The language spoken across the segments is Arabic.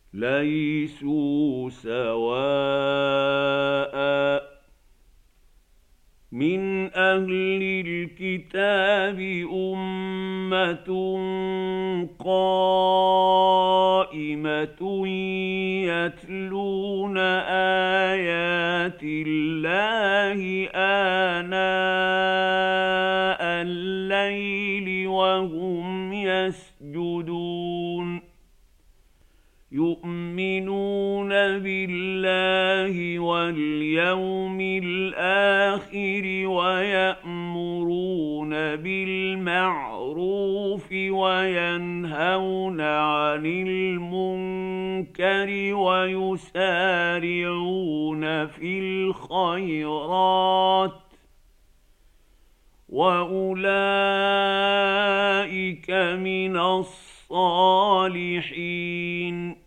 ليسوا سواء. من أهل الكتاب أمة قائمة يتلون آيات الله آناء الليل وهم يسجدون يؤمنون بالله واليوم الآخر ويأمرون بالمعروف وينهون عن المنكر ويسارعون في الخيرات وأولئك من الصالحين.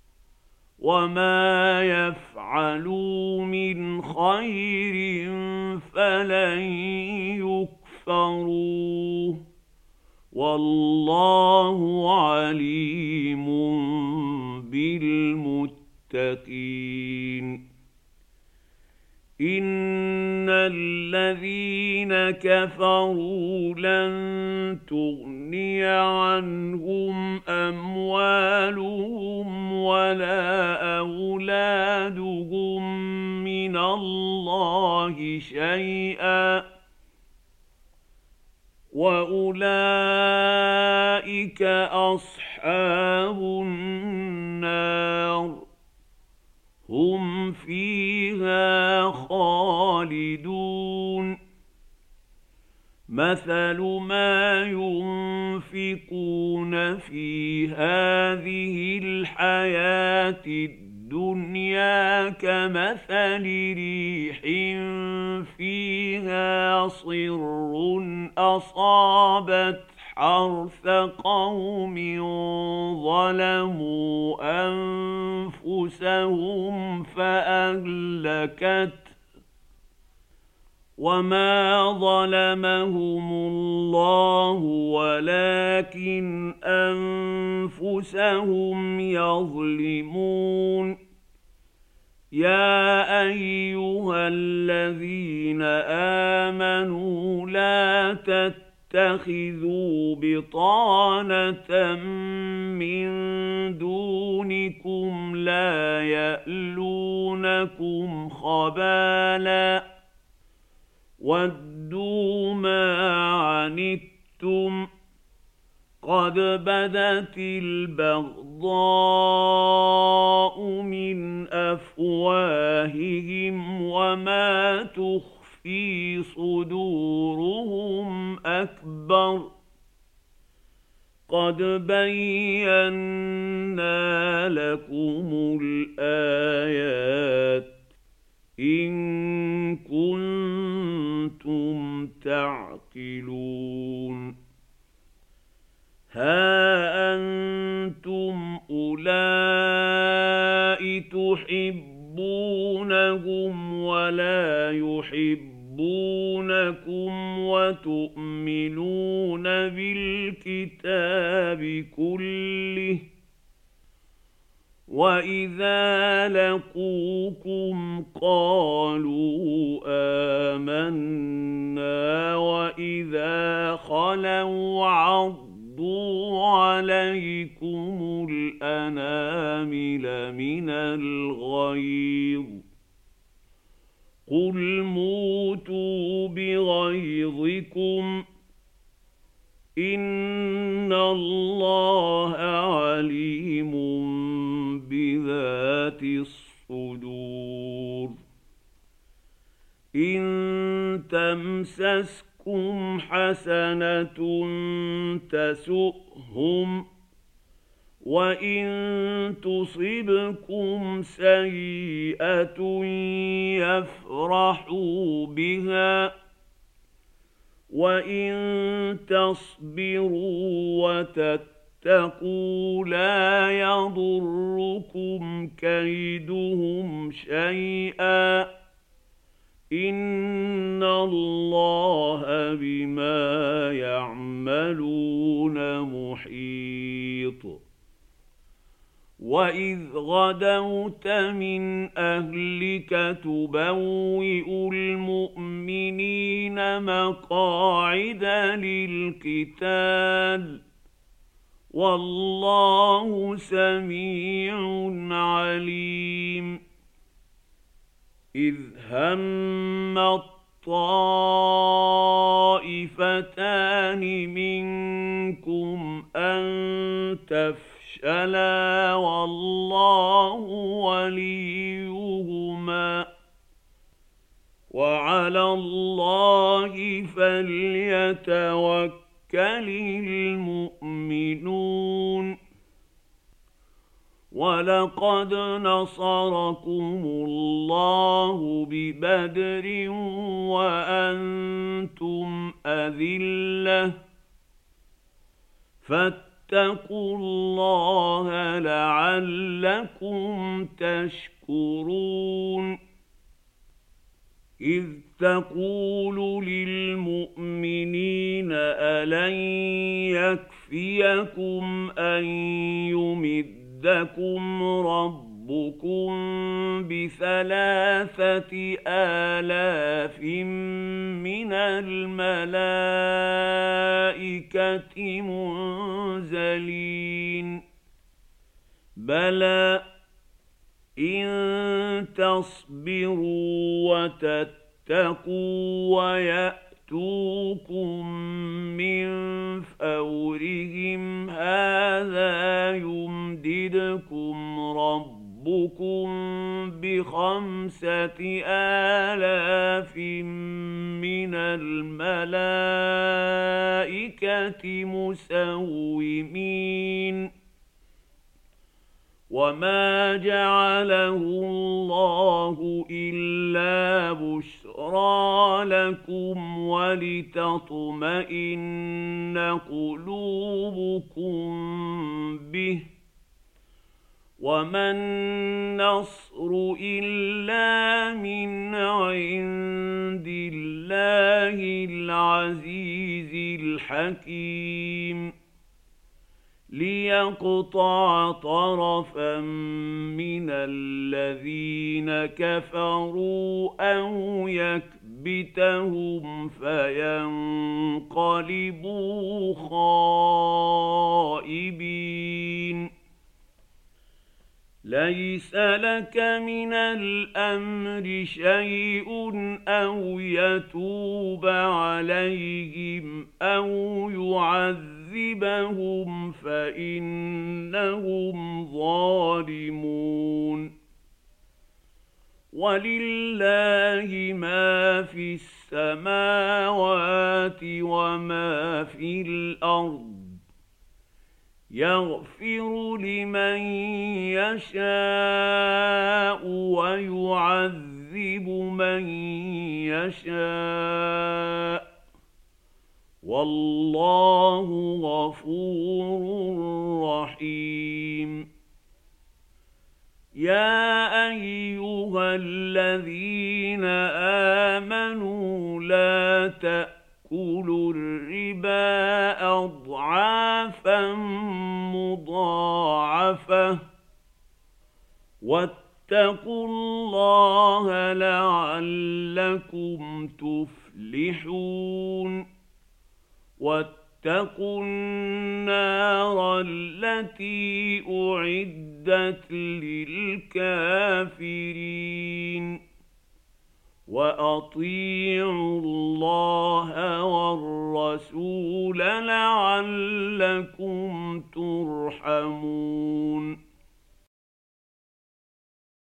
وما يفعلوا من خير فلن يكفروه والله عليم بالمتقين. إن الذين كفروا لن تغني عنهم أموالهم ولا أولادهم من الله شيئا وأولئك أصحاب النار هم فيها خالدون. مثل ما ينفقون في هذه الحياة الدنيا كمثل ريح فيها صر أصابت حرث قوم ظلموا أنفسهم فأهلكت وما ظلمهم الله ولكن أنفسهم يظلمون. يا أيها الذين آمنوا لا تتخذوا بطانة من دونكم لا يألونكم خبالا ودوا ما عنتم قد بدت البغضاء من أفواههم وما تخفي صدورهم أكبر قد بينا لكم الآيات إن كنتم تعقلون. ها أنتم أولئك تحبونهم ولا يحبونكم وتؤمنون بالكتاب كله وإذا لقوكم قالوا آمنا وإذا خلوا عضوا عليكم الأنامل من الغيظ قل موتوا بغيظكم إن الله عليم بذات الصدور. إن تمسسكم حسنة تسؤهم وإن تصبكم سيئة يفرحوا بها وإن تصبروا وتتقوا لا يضركم كيدهم شيئا إن الله بما يعملون محيط. وإذ غدوت من أهلك تبوئ المؤمنين مقاعد للقتال والله سميع عليم إذ هم الطائفتان منكم أن تفشلا والله وليهما وعلى الله فليتوكل المؤمنون ولقد نصركم الله ببدر وأنتم أذلة فاتقوا الله لعلكم تشكرون إذ تقول للمؤمنين ألن يكفيكم أن يمدكم ربكم ب3,000 من الملائكة منزلين بلى إن تصبروا وتتقوا ويأتوكم من فورهم هذا يمددكم ربكم ب5,000 من الملائكة مسومين وما جعله الله إلا بشرى لكم ولتطمئن قلوبكم به وما النصر إلا من عند الله العزيز الحكيم ليقطع طرفا من الذين كفروا أو يكبتهم فينقلبوا خائبين ليس لك من الأمر شيء أو يتوب عليهم أو يعذبهم فإنهم ظالمون ولله ما في السماوات وما في الأرض يغفر لمن يشاء ويعذب من يشاء والله غفور رحيم يا أيها الذين آمنوا لا تأكلوا الربا أضعافا مضاعفة واتقوا الله لعلكم تفلحون واتقوا النار التي أعدت للكافرين وأطيعوا الله والرسول لعلكم ترحمون